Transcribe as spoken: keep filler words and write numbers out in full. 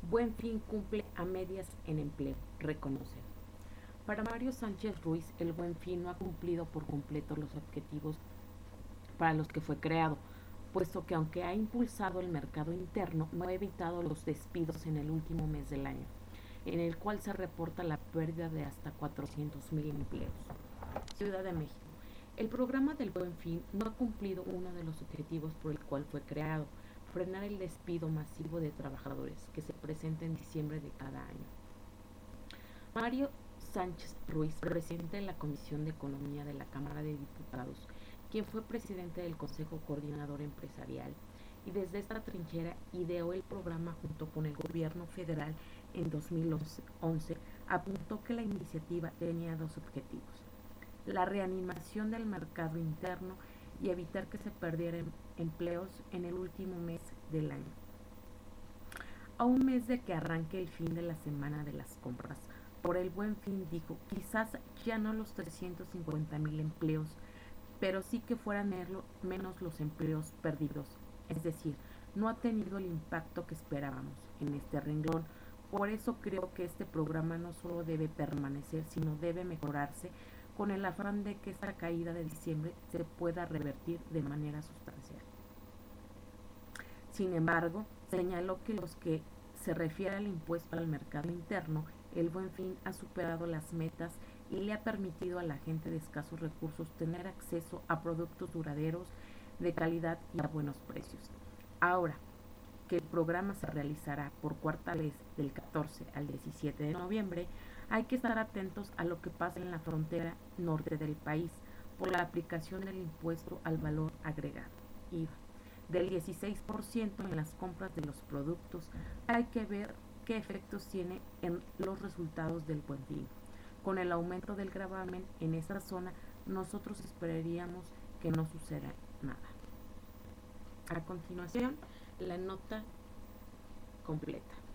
Buen Fin cumple a medias en empleo, reconoce. Para Mario Sánchez Ruiz, el Buen Fin no ha cumplido por completo los objetivos para los que fue creado, puesto que aunque ha impulsado el mercado interno, no ha evitado los despidos en el último mes del año, en el cual se reporta la pérdida de hasta cuatrocientos mil empleos. Ciudad de México. El programa del Buen Fin no ha cumplido uno de los objetivos por el cual fue creado, frenar el despido masivo de trabajadores que se presenta en diciembre de cada año. Mario Sánchez Ruiz, presidente de la Comisión de Economía de la Cámara de Diputados, quien fue presidente del Consejo Coordinador Empresarial, y desde esta trinchera ideó el programa junto con el gobierno federal en dos mil once, apuntó que la iniciativa tenía dos objetivos: la reanimación del mercado interno y evitar que se perdieran empleos en el último mes del año. A un mes de que arranque el fin de la semana de las compras, por el Buen Fin dijo, quizás ya no los trescientos cincuenta mil empleos, pero sí que fueran menos los empleos perdidos. Es decir, no ha tenido el impacto que esperábamos en este renglón. Por eso creo que este programa no solo debe permanecer, sino debe mejorarse con el afán de que esta caída de diciembre se pueda revertir de manera sustancial. Sin embargo, señaló que los que se refiere al impuesto al mercado interno, el Buen Fin ha superado las metas y le ha permitido a la gente de escasos recursos tener acceso a productos duraderos, de calidad y a buenos precios. Ahora que el programa se realizará por cuarta vez del catorce al diecisiete de noviembre, hay que estar atentos a lo que pasa en la frontera norte del país por la aplicación del impuesto al valor agregado, I V A, del dieciséis por ciento en las compras de los productos. Hay que ver qué efectos tiene en los resultados del Buen Fin. Con el aumento del gravamen en esta zona, nosotros esperaríamos que no suceda nada. A continuación, la nota completa.